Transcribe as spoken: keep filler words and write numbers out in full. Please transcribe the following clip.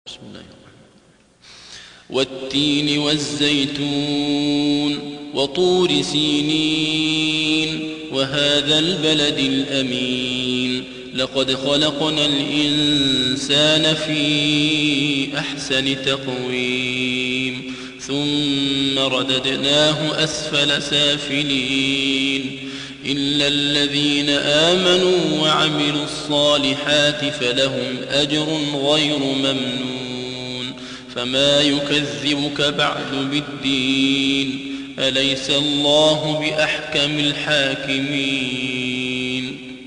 بسم الله الرحمن الرحيم. والتين والزيتون وطور سينين وهذا البلد الأمين لقد خلقنا الإنسان في أحسن تقويم ثم رددناه أسفل سافلين إلا الذين آمنوا وعملوا الصالحات فلهم أجر غير ممنون فما يكذبك بعد بالدين أليس الله بأحكم الحاكمين